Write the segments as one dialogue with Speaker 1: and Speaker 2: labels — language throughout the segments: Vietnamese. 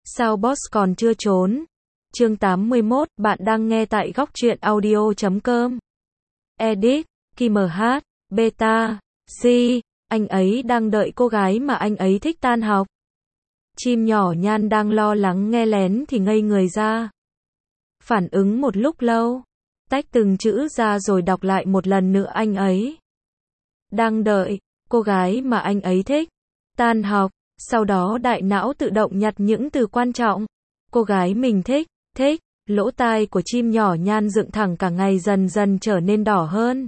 Speaker 1: Sao boss còn chưa trốn? Chương 81, bạn đang nghe tại góc truyện audio.com. Edit, Kim MH, Beta, C, anh ấy đang đợi cô gái mà anh ấy thích tan học. Chim nhỏ Nhan đang lo lắng nghe lén thì ngây người ra. Phản ứng một lúc lâu, tách từng chữ ra rồi đọc lại một lần nữa anh ấy. Đang đợi, cô gái mà anh ấy thích, tan học, sau đó đại não tự động nhặt những từ quan trọng. Cô gái mình thích, lỗ tai của chim nhỏ Nhan dựng thẳng cả ngày dần dần trở nên đỏ hơn.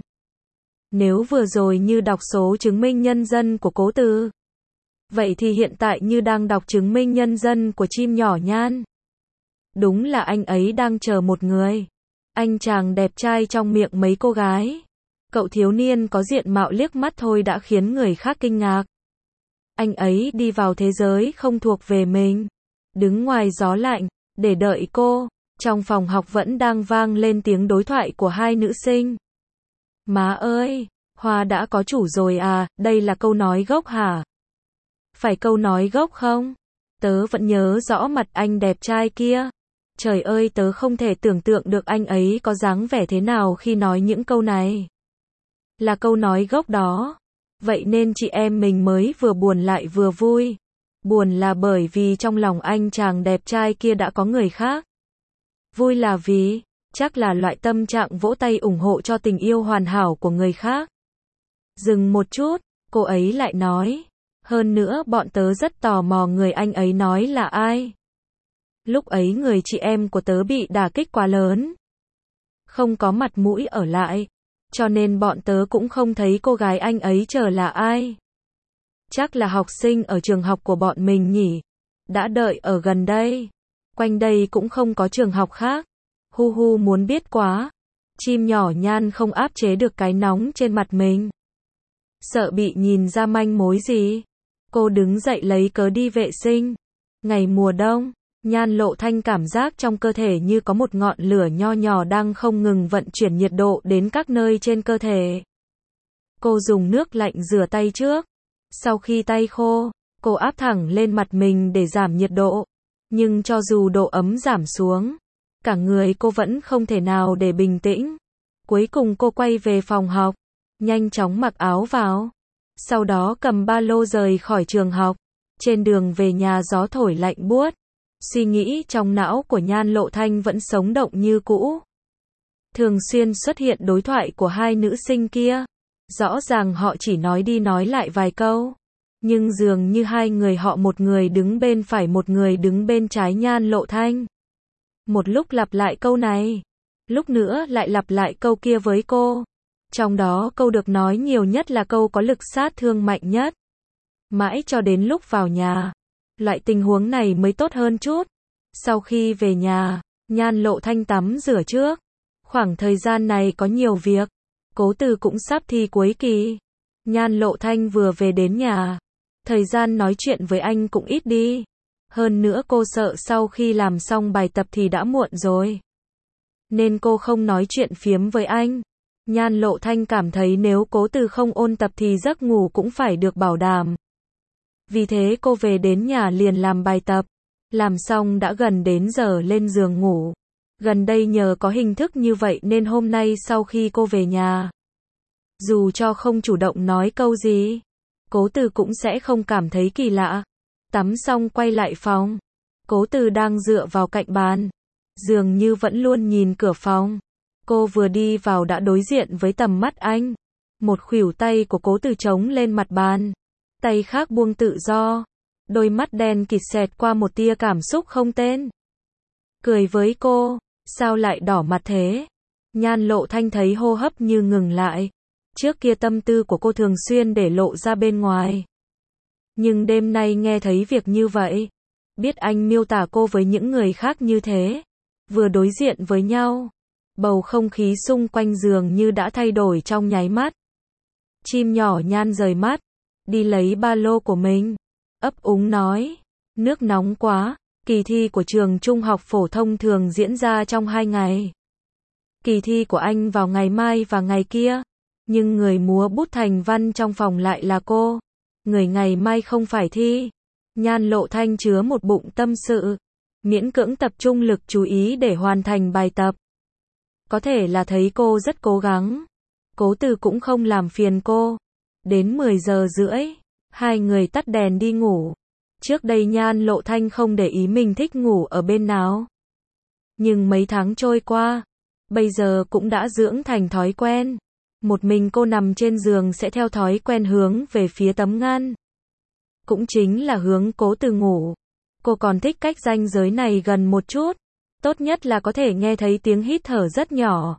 Speaker 1: Nếu vừa rồi như đọc số chứng minh nhân dân của Cố Từ, vậy thì hiện tại như đang đọc chứng minh nhân dân của chim nhỏ Nhan. Đúng là anh ấy đang chờ một người. Anh chàng đẹp trai trong miệng mấy cô gái. Cậu thiếu niên có diện mạo liếc mắt thôi đã khiến người khác kinh ngạc. Anh ấy đi vào thế giới không thuộc về mình. Đứng ngoài gió lạnh, để đợi cô. Trong phòng học vẫn đang vang lên tiếng đối thoại của hai nữ sinh. Má ơi, hoa đã có chủ rồi à, đây là câu nói gốc hả? Phải câu nói gốc không? Tớ vẫn nhớ rõ mặt anh đẹp trai kia. Trời ơi, tớ không thể tưởng tượng được anh ấy có dáng vẻ thế nào khi nói những câu này. Là câu nói gốc đó. Vậy nên chị em mình mới vừa buồn lại vừa vui. Buồn là bởi vì trong lòng anh chàng đẹp trai kia đã có người khác. Vui là vì, chắc là loại tâm trạng vỗ tay ủng hộ cho tình yêu hoàn hảo của người khác. Dừng một chút, cô ấy lại nói. Hơn nữa bọn tớ rất tò mò người anh ấy nói là ai. Lúc ấy người chị em của tớ bị đả kích quá lớn. Không có mặt mũi ở lại. Cho nên bọn tớ cũng không thấy cô gái anh ấy chờ là ai. Chắc là học sinh ở trường học của bọn mình nhỉ. Đã đợi ở gần đây. Quanh đây cũng không có trường học khác. Hu hu muốn biết quá. Chim nhỏ Nhan không áp chế được cái nóng trên mặt mình. Sợ bị nhìn ra manh mối gì. Cô đứng dậy lấy cớ đi vệ sinh. Ngày mùa đông, Nhan Lộ Thanh cảm giác trong cơ thể như có một ngọn lửa nho nhỏ đang không ngừng vận chuyển nhiệt độ đến các nơi trên cơ thể. Cô dùng nước lạnh rửa tay trước. Sau khi tay khô, cô áp thẳng lên mặt mình để giảm nhiệt độ. Nhưng cho dù độ ấm giảm xuống, cả người cô vẫn không thể nào để bình tĩnh. Cuối cùng cô quay về phòng học, nhanh chóng mặc áo vào. Sau đó cầm ba lô rời khỏi trường học. Trên đường về nhà gió thổi lạnh buốt. Suy nghĩ trong não của Nhan Lộ Thanh vẫn sống động như cũ. Thường xuyên xuất hiện đối thoại của hai nữ sinh kia. Rõ ràng họ chỉ nói đi nói lại vài câu. Nhưng dường như hai người họ một người đứng bên phải một người đứng bên trái Nhan Lộ Thanh. Một lúc lặp lại câu này. Lúc nữa lại lặp lại câu kia với cô. Trong đó câu được nói nhiều nhất là câu có lực sát thương mạnh nhất. Mãi cho đến lúc vào nhà. Loại tình huống này mới tốt hơn chút. Sau khi về nhà, Nhan Lộ Thanh tắm rửa trước. Khoảng thời gian này có nhiều việc. Cố Từ cũng sắp thi cuối kỳ. Nhan Lộ Thanh vừa về đến nhà. Thời gian nói chuyện với anh cũng ít đi. Hơn nữa cô sợ sau khi làm xong bài tập thì đã muộn rồi. Nên cô không nói chuyện phiếm với anh. Nhan Lộ Thanh cảm thấy nếu Cố Từ không ôn tập thì giấc ngủ cũng phải được bảo đảm. Vì thế cô về đến nhà liền làm bài tập. Làm xong đã gần đến giờ lên giường ngủ. Gần đây nhờ có hình thức như vậy nên hôm nay sau khi cô về nhà, dù cho không chủ động nói câu gì, Cố Từ cũng sẽ không cảm thấy kỳ lạ. Tắm xong quay lại phòng. Cố Từ đang dựa vào cạnh bàn. Dường như vẫn luôn nhìn cửa phòng. Cô vừa đi vào đã đối diện với tầm mắt anh. Một khuỷu tay của Cố Từ chống lên mặt bàn. Tay khác buông tự do. Đôi mắt đen kịt xẹt qua một tia cảm xúc không tên. Cười với cô. Sao lại đỏ mặt thế? Nhan Lộ Thanh thấy hô hấp như ngừng lại. Trước kia tâm tư của cô thường xuyên để lộ ra bên ngoài. Nhưng đêm nay nghe thấy việc như vậy. Biết anh miêu tả cô với những người khác như thế. Vừa đối diện với nhau. Bầu không khí xung quanh giường như đã thay đổi trong nháy mắt. Chim nhỏ Nhan rời mắt. Đi lấy ba lô của mình. Ấp úng nói. Nước nóng quá. Kỳ thi của trường trung học phổ thông thường diễn ra trong 2 ngày. Kỳ thi của anh vào ngày mai và ngày kia. Nhưng người múa bút thành văn trong phòng lại là cô. Người ngày mai không phải thi. Nhan Lộ Thanh chứa một bụng tâm sự. miễn cưỡng tập trung lực chú ý để hoàn thành bài tập. Có thể là thấy cô rất cố gắng. Cố Từ cũng không làm phiền cô. Đến 10 giờ rưỡi, hai người tắt đèn đi ngủ. Trước đây Nhan Lộ Thanh không để ý mình thích ngủ ở bên nào. Nhưng mấy tháng trôi qua, bây giờ cũng đã dưỡng thành thói quen. Một mình cô nằm trên giường sẽ theo thói quen hướng về phía tấm ngăn. Cũng chính là hướng Cố Từ ngủ. Cô còn thích cách ranh giới này gần một chút. Tốt nhất là có thể nghe thấy tiếng hít thở rất nhỏ.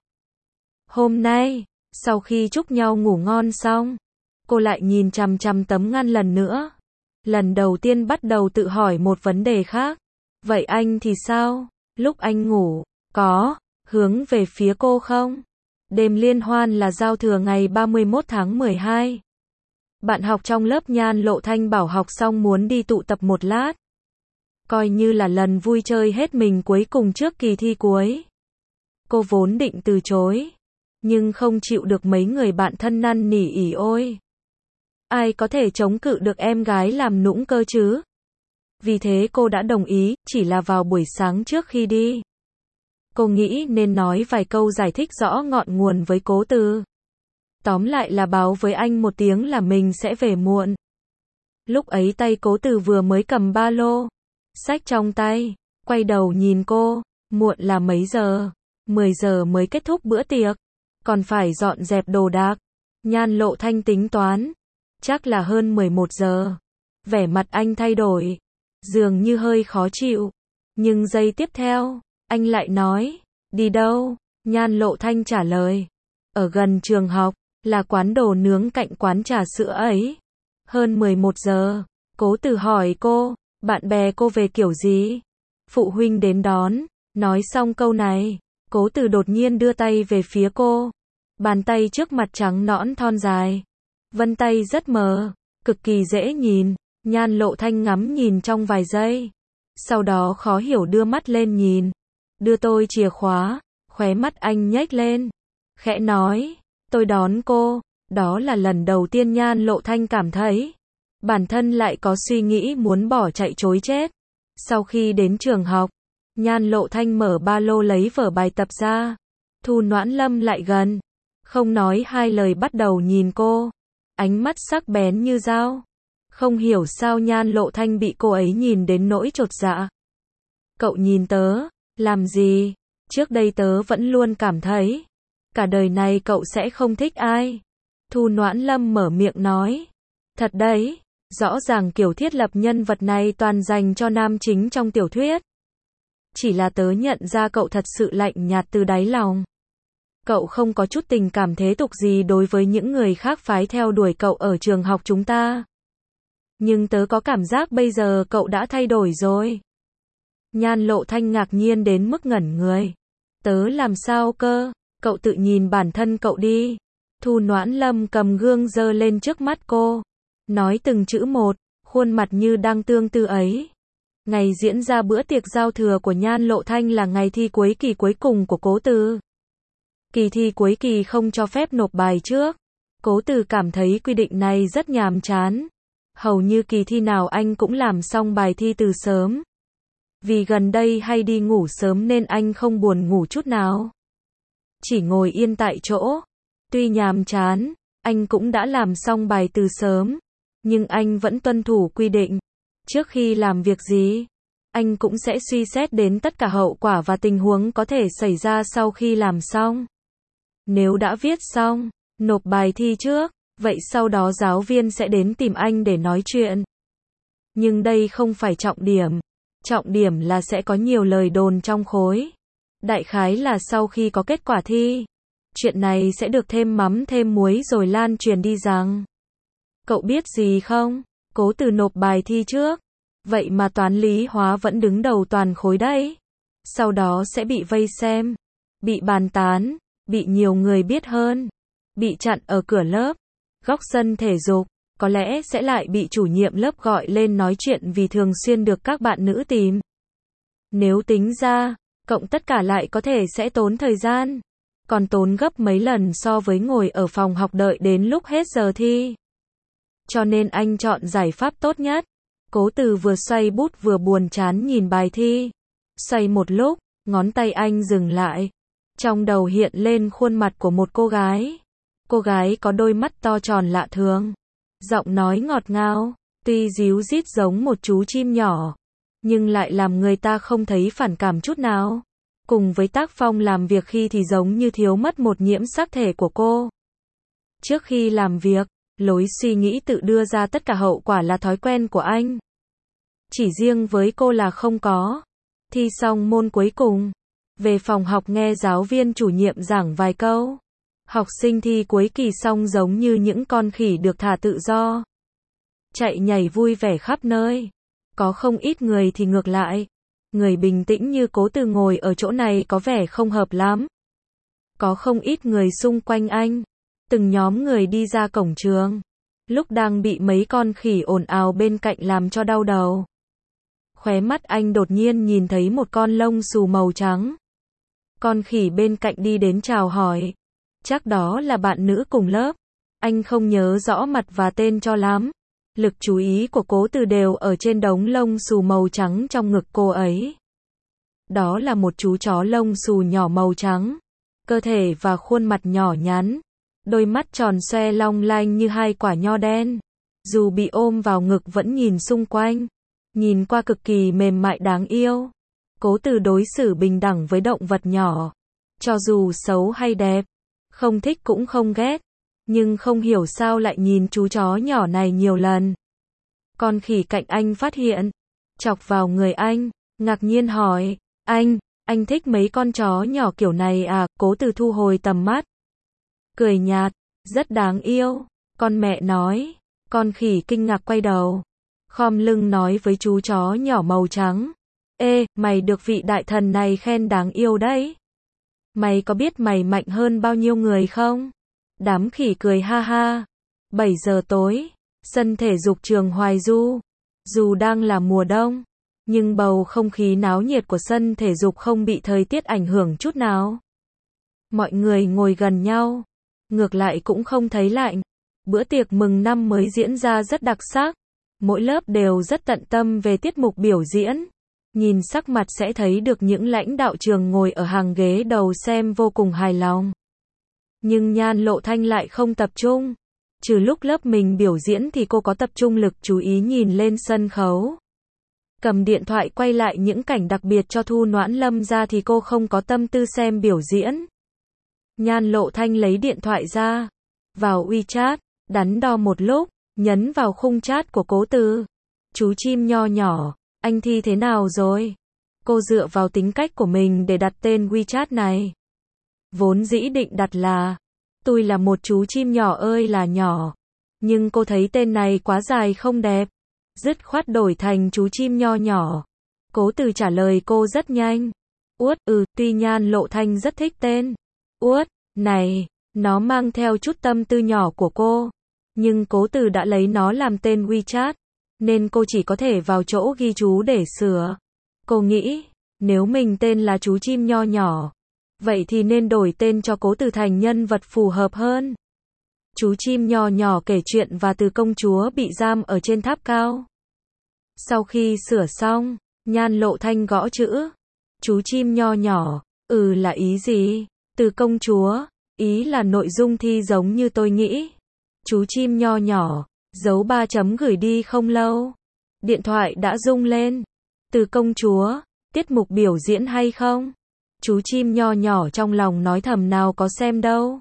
Speaker 1: Hôm nay, sau khi chúc nhau ngủ ngon xong, cô lại nhìn chằm chằm tấm ngăn lần nữa. Lần đầu tiên bắt đầu tự hỏi một vấn đề khác. Vậy anh thì sao? Lúc anh ngủ, có hướng về phía cô không? Đêm liên hoan là giao thừa ngày 31 tháng 12. Bạn học trong lớp Nhan Lộ Thanh bảo học xong muốn đi tụ tập một lát. Coi như là lần vui chơi hết mình cuối cùng trước kỳ thi cuối. Cô vốn định từ chối, nhưng không chịu được mấy người bạn thân năn nỉ ỉ ôi. Ai có thể chống cự được em gái làm nũng cơ chứ? Vì thế cô đã đồng ý, chỉ là vào buổi sáng trước khi đi. Cô nghĩ nên nói vài câu giải thích rõ ngọn nguồn với Cố Từ. Tóm lại là báo với anh một tiếng là mình sẽ về muộn. Lúc ấy tay Cố Từ vừa mới cầm ba lô, xách trong tay, quay đầu nhìn cô, muộn là mấy giờ? 10 giờ mới kết thúc bữa tiệc, còn phải dọn dẹp đồ đạc. Nhan Lộ Thanh tính toán, chắc là hơn 11 giờ. Vẻ mặt anh thay đổi, dường như hơi khó chịu. Nhưng giây tiếp theo, anh lại nói, đi đâu? Nhan Lộ Thanh trả lời, ở gần trường học, là quán đồ nướng cạnh quán trà sữa ấy. Hơn 11 giờ, Cố Từ hỏi cô, bạn bè cô về kiểu gì? Phụ huynh đến đón. Nói xong câu này, Cố Từ đột nhiên đưa tay về phía cô. Bàn tay trước mặt trắng nõn thon dài. Vân tay rất mờ, cực kỳ dễ nhìn. Nhan Lộ Thanh ngắm nhìn trong vài giây. Sau đó khó hiểu đưa mắt lên nhìn. Đưa tôi chìa khóa, khóe mắt anh nhếch lên. Khẽ nói, tôi đón cô. Đó là lần đầu tiên Nhan Lộ Thanh cảm thấy bản thân lại có suy nghĩ muốn bỏ chạy trối chết. Sau khi đến trường học, Nhan Lộ Thanh mở ba lô lấy vở bài tập ra. Thu Noãn Lâm lại gần, không nói hai lời bắt đầu nhìn cô. Ánh mắt sắc bén như dao. Không hiểu sao Nhan Lộ Thanh bị cô ấy nhìn đến nỗi chột dạ. Cậu nhìn tớ, làm gì? Trước đây tớ vẫn luôn cảm thấy, cả đời này cậu sẽ không thích ai. Thu Noãn Lâm mở miệng nói. Thật đấy, rõ ràng kiểu thiết lập nhân vật này toàn dành cho nam chính trong tiểu thuyết. Chỉ là tớ nhận ra cậu thật sự lạnh nhạt từ đáy lòng. Cậu không có chút tình cảm thế tục gì đối với những người khác phái theo đuổi cậu ở trường học chúng ta. Nhưng tớ có cảm giác bây giờ cậu đã thay đổi rồi. Nhan Lộ Thanh ngạc nhiên đến mức ngẩn người. Tớ làm sao cơ? Cậu tự nhìn bản thân cậu đi. Thu Noãn Lâm cầm gương giơ lên trước mắt cô. Nói từng chữ một, khuôn mặt như đang tương tư ấy. Ngày diễn ra bữa tiệc giao thừa của Nhan Lộ Thanh là ngày thi cuối kỳ cuối cùng của Cố Từ. Kỳ thi cuối kỳ không cho phép nộp bài trước. Cố Từ cảm thấy quy định này rất nhàm chán. Hầu như kỳ thi nào anh cũng làm xong bài thi từ sớm. Vì gần đây hay đi ngủ sớm nên anh không buồn ngủ chút nào. Chỉ ngồi yên tại chỗ. Tuy nhàm chán, anh cũng đã làm xong bài từ sớm. Nhưng anh vẫn tuân thủ quy định. Trước khi làm việc gì, anh cũng sẽ suy xét đến tất cả hậu quả và tình huống có thể xảy ra sau khi làm xong. Nếu đã viết xong, nộp bài thi trước, vậy sau đó giáo viên sẽ đến tìm anh để nói chuyện. Nhưng đây không phải trọng điểm. Trọng điểm là sẽ có nhiều lời đồn trong khối. Đại khái là sau khi có kết quả thi, chuyện này sẽ được thêm mắm thêm muối rồi lan truyền đi rằng. Cậu biết gì không? Cố Từ nộp bài thi trước. Vậy mà toán lý hóa vẫn đứng đầu toàn khối đấy. Sau đó sẽ bị vây xem, bị bàn tán, bị nhiều người biết hơn, bị chặn ở cửa lớp, góc sân thể dục, có lẽ sẽ lại bị chủ nhiệm lớp gọi lên nói chuyện vì thường xuyên được các bạn nữ tìm. Nếu tính ra, cộng tất cả lại có thể sẽ tốn thời gian, còn tốn gấp mấy lần so với ngồi ở phòng học đợi đến lúc hết giờ thi. Cho nên anh chọn giải pháp tốt nhất. Cố Từ vừa xoay bút vừa buồn chán nhìn bài thi. Xoay một lúc, ngón tay anh dừng lại. Trong đầu hiện lên khuôn mặt của một cô gái. Cô gái có đôi mắt to tròn lạ thường. Giọng nói ngọt ngào, tuy ríu rít giống một chú chim nhỏ, nhưng lại làm người ta không thấy phản cảm chút nào. Cùng với tác phong làm việc khi thì giống như thiếu mất một nhiễm sắc thể của cô. Trước khi làm việc, lối suy nghĩ tự đưa ra tất cả hậu quả là thói quen của anh. Chỉ riêng với cô là không có. Thi xong môn cuối cùng, về phòng học nghe giáo viên chủ nhiệm giảng vài câu. Học sinh thi cuối kỳ xong giống như những con khỉ được thả tự do. Chạy nhảy vui vẻ khắp nơi. Có không ít người thì ngược lại. Người bình tĩnh như Cố Từ ngồi ở chỗ này có vẻ không hợp lắm. Có không ít người xung quanh anh. Từng nhóm người đi ra cổng trường. Lúc đang bị mấy con khỉ ồn ào bên cạnh làm cho đau đầu. Khóe mắt anh đột nhiên nhìn thấy một con lông xù màu trắng. Con khỉ bên cạnh đi đến chào hỏi. Chắc đó là bạn nữ cùng lớp. Anh không nhớ rõ mặt và tên cho lắm. Lực chú ý của Cố Từ đều ở trên đống lông xù màu trắng trong ngực cô ấy. Đó là một chú chó lông xù nhỏ màu trắng. Cơ thể và khuôn mặt nhỏ nhắn. Đôi mắt tròn xoe long lanh như hai quả nho đen. Dù bị ôm vào ngực vẫn nhìn xung quanh. Nhìn qua cực kỳ mềm mại đáng yêu. Cố Từ đối xử bình đẳng với động vật nhỏ. Cho dù xấu hay đẹp. Không thích cũng không ghét. Nhưng không hiểu sao lại nhìn chú chó nhỏ này nhiều lần. Con khỉ cạnh anh phát hiện. Chọc vào người anh. Ngạc nhiên hỏi. Anh thích mấy con chó nhỏ kiểu này à? Cố Từ thu hồi tầm mắt. Cười nhạt. Rất đáng yêu. Con mẹ nói. Con khỉ kinh ngạc quay đầu. Khom lưng nói với chú chó nhỏ màu trắng. Ê, mày được vị đại thần này khen đáng yêu đấy. Mày có biết mày mạnh hơn bao nhiêu người không? Đám khỉ cười ha ha. 7 giờ tối, sân thể dục trường Hoài Du. Dù đang là mùa đông, nhưng bầu không khí náo nhiệt của sân thể dục không bị thời tiết ảnh hưởng chút nào. Mọi người ngồi gần nhau, ngược lại cũng không thấy lạnh. Bữa tiệc mừng năm mới diễn ra rất đặc sắc. Mỗi lớp đều rất tận tâm về tiết mục biểu diễn. Nhìn sắc mặt sẽ thấy được những lãnh đạo trường ngồi ở hàng ghế đầu xem vô cùng hài lòng. Nhưng Nhan Lộ Thanh lại không tập trung. Trừ lúc lớp mình biểu diễn thì cô có tập trung lực chú ý nhìn lên sân khấu. Cầm điện thoại quay lại những cảnh đặc biệt cho Thu Noãn Lâm ra thì cô không có tâm tư xem biểu diễn. Nhan Lộ Thanh lấy điện thoại ra. Vào WeChat, đắn đo một lúc, nhấn vào khung chat của Cố Từ. Chú chim nho nhỏ, anh thi thế nào rồi? Cô dựa vào tính cách của mình để đặt tên WeChat này. Vốn dĩ định đặt là tôi là một chú chim nhỏ ơi là nhỏ. Nhưng cô thấy tên này quá dài không đẹp. Dứt khoát đổi thành chú chim nho nhỏ. Cố Từ trả lời cô rất nhanh. Uất, tuy Nhan Lộ Thanh rất thích tên Uất này, nó mang theo chút tâm tư nhỏ của cô. Nhưng Cố Từ đã lấy nó làm tên WeChat, nên cô chỉ có thể vào chỗ ghi chú để sửa. Cô nghĩ, nếu mình tên là chú chim nho nhỏ, vậy thì nên đổi tên cho Cố Từ thành nhân vật phù hợp hơn. Chú chim nho nhỏ kể chuyện và Từ công chúa bị giam ở trên tháp cao. Sau khi sửa xong, Nhan Lộ Thanh gõ chữ. Chú chim nho nhỏ, là ý gì? Từ công chúa, ý là nội dung thi giống như tôi nghĩ. Chú chim nho nhỏ, dấu 3 chấm gửi đi không lâu. Điện thoại đã rung lên. Từ công chúa, tiết mục biểu diễn hay không? Chú chim nho nhỏ trong lòng nói thầm nào có xem đâu.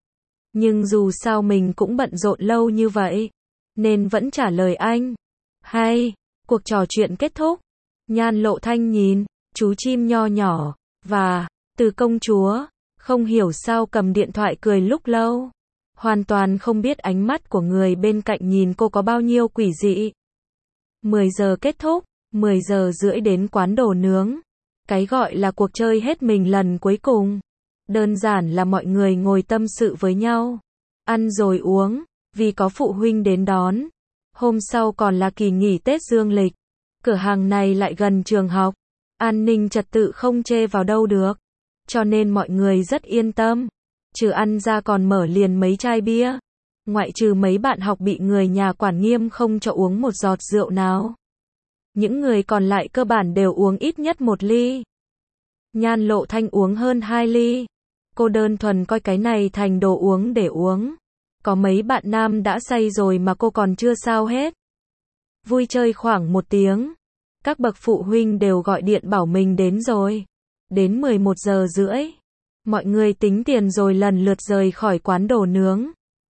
Speaker 1: Nhưng dù sao mình cũng bận rộn lâu như vậy, nên vẫn trả lời anh. Hay, cuộc trò chuyện kết thúc. Nhan Lộ Thanh nhìn, chú chim nho nhỏ, và Từ công chúa, không hiểu sao cầm điện thoại cười lúc lâu. Hoàn toàn không biết ánh mắt của người bên cạnh nhìn cô có bao nhiêu quỷ dị. 10 giờ kết thúc, 10 giờ rưỡi đến quán đồ nướng. Cái gọi là cuộc chơi hết mình lần cuối cùng. Đơn giản là mọi người ngồi tâm sự với nhau. Ăn rồi uống, vì có phụ huynh đến đón. Hôm sau còn là kỳ nghỉ Tết dương lịch. Cửa hàng này lại gần trường học. An ninh trật tự không chê vào đâu được. Cho nên mọi người rất yên tâm. Trừ ăn ra còn mở liền mấy chai bia. Ngoại trừ mấy bạn học bị người nhà quản nghiêm không cho uống một giọt rượu nào. Những người còn lại cơ bản đều uống ít nhất 1 ly. Nhan Lộ Thanh uống hơn 2 ly. Cô đơn thuần coi cái này thành đồ uống để uống. Có mấy bạn nam đã say rồi mà cô còn chưa sao hết. Vui chơi khoảng 1 tiếng. Các bậc phụ huynh đều gọi điện bảo mình đến rồi. Đến 11 giờ rưỡi. Mọi người tính tiền rồi lần lượt rời khỏi quán đồ nướng.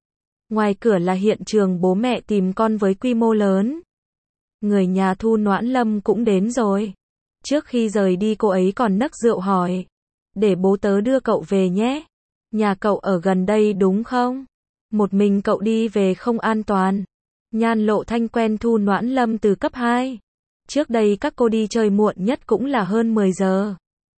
Speaker 1: Ngoài cửa là hiện trường bố mẹ tìm con với quy mô lớn. Người nhà Thu Noãn Lâm cũng đến rồi. Trước khi rời đi cô ấy còn nấc rượu hỏi. Để bố tớ đưa cậu về nhé. Nhà cậu ở gần đây đúng không? Một mình cậu đi về không an toàn. Nhan Lộ Thanh quen Thu Noãn Lâm từ cấp 2. Trước đây các cô đi chơi muộn nhất cũng là hơn 10 giờ.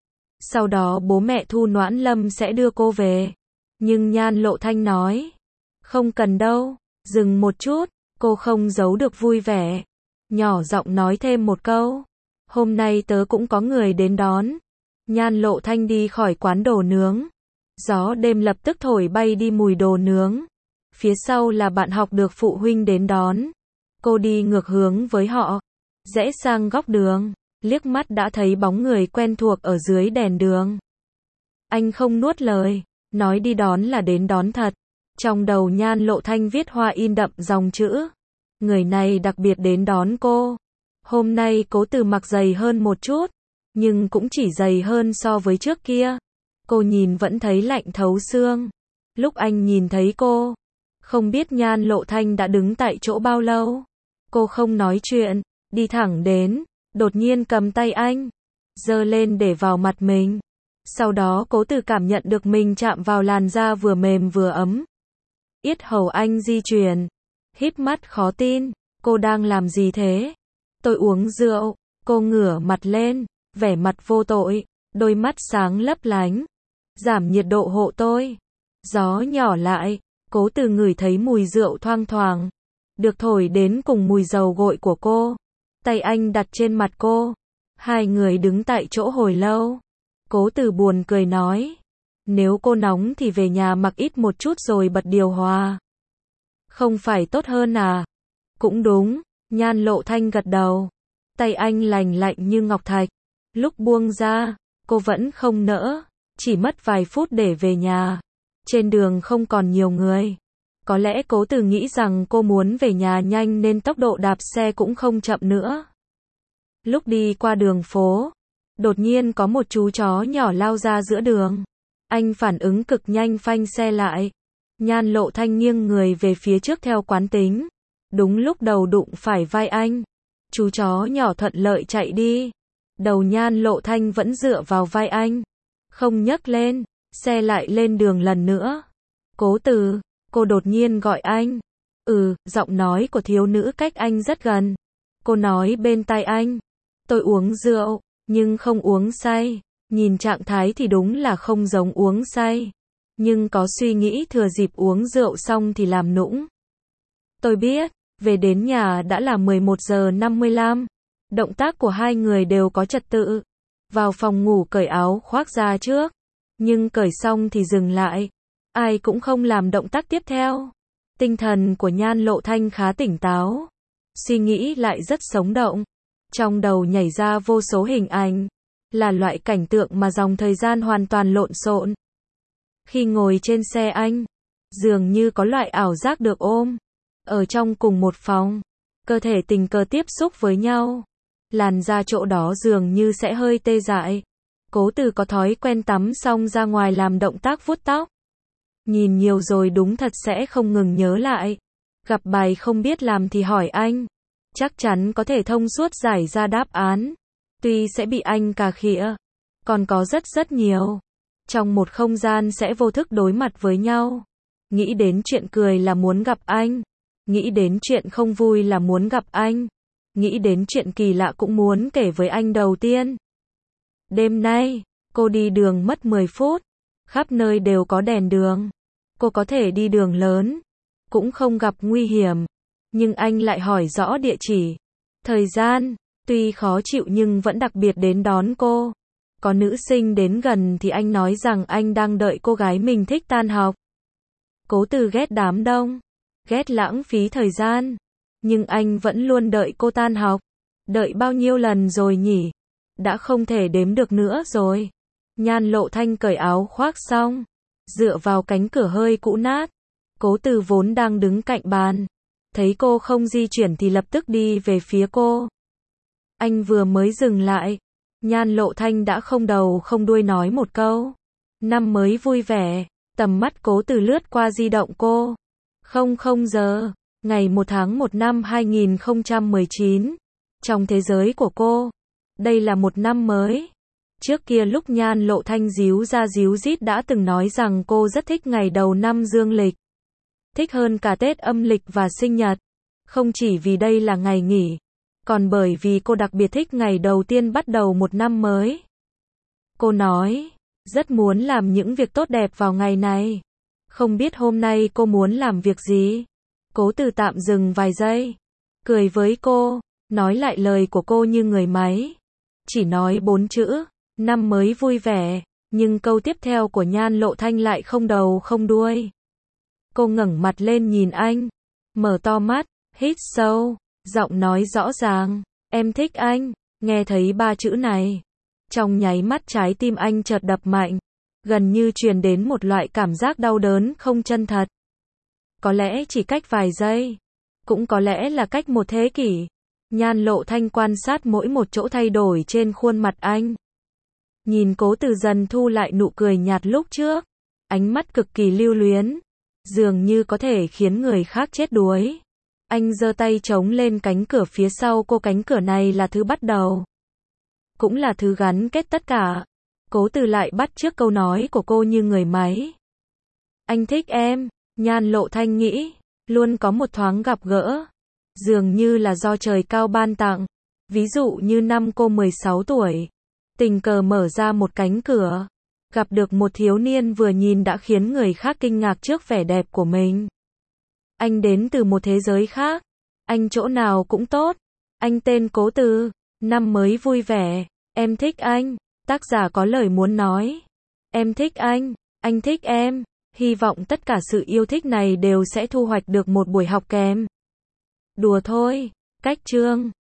Speaker 1: Sau đó bố mẹ Thu Noãn Lâm sẽ đưa cô về. Nhưng Nhan Lộ Thanh nói. Không cần đâu. Dừng một chút. Cô không giấu được vui vẻ. Nhỏ giọng nói thêm một câu. Hôm nay tớ cũng có người đến đón. Nhan Lộ Thanh đi khỏi quán đồ nướng. Gió đêm lập tức thổi bay đi mùi đồ nướng. Phía sau là bạn học được phụ huynh đến đón. Cô đi ngược hướng với họ. Rẽ sang góc đường. Liếc mắt đã thấy bóng người quen thuộc ở dưới đèn đường. Anh không nuốt lời. Nói đi đón là đến đón thật. Trong đầu Nhan Lộ Thanh viết hoa in đậm dòng chữ. Người này đặc biệt đến đón cô. Hôm nay Cố Từ mặc dày hơn một chút. Nhưng cũng chỉ dày hơn so với trước kia. Cô nhìn vẫn thấy lạnh thấu xương. Lúc anh nhìn thấy cô. Không biết Nhan Lộ Thanh đã đứng tại chỗ bao lâu. Cô không nói chuyện. Đi thẳng đến. Đột nhiên cầm tay anh. Giơ lên để vào mặt mình. Sau đó Cố Từ cảm nhận được mình chạm vào làn da vừa mềm vừa ấm. Yết hầu anh di chuyển. Híp mắt khó tin. Cô đang làm gì thế? Tôi uống rượu. Cô ngửa mặt lên. Vẻ mặt vô tội. Đôi mắt sáng lấp lánh. Giảm nhiệt độ hộ tôi. Gió nhỏ lại. Cố Từ ngửi thấy mùi rượu thoang thoảng. Được thổi đến cùng mùi dầu gội của cô. Tay anh đặt trên mặt cô. Hai người đứng tại chỗ hồi lâu. Cố Từ buồn cười nói. Nếu cô nóng thì về nhà mặc ít một chút rồi bật điều hòa. Không phải tốt hơn à? Cũng đúng. Nhan Lộ Thanh gật đầu. Tay anh lành lạnh như ngọc thạch. Lúc buông ra, cô vẫn không nỡ. Chỉ mất vài phút để về nhà. Trên đường không còn nhiều người. Có lẽ Cố Từ nghĩ rằng cô muốn về nhà nhanh nên tốc độ đạp xe cũng không chậm nữa. Lúc đi qua đường phố, đột nhiên có một chú chó nhỏ lao ra giữa đường. Anh phản ứng cực nhanh phanh xe lại. Nhan Lộ Thanh nghiêng người về phía trước theo quán tính. Đúng lúc đầu đụng phải vai anh. Chú chó nhỏ thuận lợi chạy đi. Đầu Nhan Lộ Thanh vẫn dựa vào vai anh. Không nhấc lên. Xe lại lên đường lần nữa. Cố Từ. Cô đột nhiên gọi anh. Giọng nói của thiếu nữ cách anh rất gần. Cô nói bên tai anh. Tôi uống rượu, nhưng không uống say. Nhìn trạng thái thì đúng là không giống uống say. Nhưng có suy nghĩ thừa dịp uống rượu xong thì làm nũng. Tôi biết, về đến nhà đã là 11 giờ 55. Động tác của hai người đều có trật tự. Vào phòng ngủ cởi áo khoác ra trước. Nhưng cởi xong thì dừng lại. Ai cũng không làm động tác tiếp theo. Tinh thần của Nhan Lộ Thanh khá tỉnh táo. Suy nghĩ lại rất sống động. Trong đầu nhảy ra vô số hình ảnh. Là loại cảnh tượng mà dòng thời gian hoàn toàn lộn xộn. Khi ngồi trên xe anh, dường như có loại ảo giác được ôm. Ở trong cùng một phòng, cơ thể tình cờ tiếp xúc với nhau. Làn da chỗ đó dường như sẽ hơi tê dại. Cố Từ có thói quen tắm xong ra ngoài làm động tác vuốt tóc. Nhìn nhiều rồi đúng thật sẽ không ngừng nhớ lại. Gặp bài không biết làm thì hỏi anh. Chắc chắn có thể thông suốt giải ra đáp án. Tuy sẽ bị anh cà khịa. Còn có rất nhiều. Trong một không gian sẽ vô thức đối mặt với nhau. Nghĩ đến chuyện cười là muốn gặp anh. Nghĩ đến chuyện không vui là muốn gặp anh. Nghĩ đến chuyện kỳ lạ cũng muốn kể với anh đầu tiên. Đêm nay, cô đi đường mất 10 phút. Khắp nơi đều có đèn đường. Cô có thể đi đường lớn. Cũng không gặp nguy hiểm. Nhưng anh lại hỏi rõ địa chỉ. Thời gian, tuy khó chịu nhưng vẫn đặc biệt đến đón cô. Có nữ sinh đến gần thì anh nói rằng anh đang đợi cô gái mình thích tan học. Cố Từ ghét đám đông. Ghét lãng phí thời gian. Nhưng anh vẫn luôn đợi cô tan học. Đợi bao nhiêu lần rồi nhỉ? Đã không thể đếm được nữa rồi. Nhan Lộ Thanh cởi áo khoác xong, dựa vào cánh cửa hơi cũ nát. Cố Từ vốn đang đứng cạnh bàn, thấy cô không di chuyển thì lập tức đi về phía cô. Anh vừa mới dừng lại, Nhan Lộ Thanh đã không đầu không đuôi nói một câu. Năm mới vui vẻ, tầm mắt Cố Từ lướt qua di động cô. 00 giờ, ngày 1 tháng 1 năm 2019. Trong thế giới của cô, đây là một năm mới. Trước kia lúc Nhan Lộ Thanh díu ra díu dít đã từng nói rằng cô rất thích ngày đầu năm dương lịch. Thích hơn cả Tết âm lịch và sinh nhật. Không chỉ vì đây là ngày nghỉ, còn bởi vì cô đặc biệt thích ngày đầu tiên bắt đầu một năm mới. Cô nói, rất muốn làm những việc tốt đẹp vào ngày này. Không biết hôm nay cô muốn làm việc gì? Cố Từ tạm dừng vài giây, cười với cô, nói lại lời của cô như người máy. Chỉ nói 4 chữ, năm mới vui vẻ, nhưng câu tiếp theo của Nhan Lộ Thanh lại không đầu không đuôi. Cô ngẩng mặt lên nhìn anh, mở to mắt, hít sâu, giọng nói rõ ràng, em thích anh. Nghe thấy 3 chữ này, trong nháy mắt trái tim anh chợt đập mạnh, gần như truyền đến một loại cảm giác đau đớn không chân thật. Có lẽ chỉ cách vài giây, cũng có lẽ là cách một thế kỷ. Nhan Lộ Thanh quan sát mỗi một chỗ thay đổi trên khuôn mặt anh. Nhìn Cố Từ dần thu lại nụ cười nhạt lúc trước, ánh mắt cực kỳ lưu luyến, dường như có thể khiến người khác chết đuối. Anh giơ tay chống lên cánh cửa phía sau cô, cánh cửa này là thứ bắt đầu, cũng là thứ gắn kết tất cả. Cố Từ lại bắt chước câu nói của cô như người máy. Anh thích em. Nhan Lộ Thanh nghĩ, luôn có một thoáng gặp gỡ, dường như là do trời cao ban tặng. Ví dụ như năm cô 16 tuổi, tình cờ mở ra một cánh cửa, gặp được một thiếu niên vừa nhìn đã khiến người khác kinh ngạc trước vẻ đẹp của mình. Anh đến từ một thế giới khác, anh chỗ nào cũng tốt. Anh tên Cố Từ, năm mới vui vẻ, em thích anh. Tác giả có lời muốn nói, em thích anh thích em. Hy vọng tất cả sự yêu thích này đều sẽ thu hoạch được một buổi học kèm. Đùa thôi, cách chương.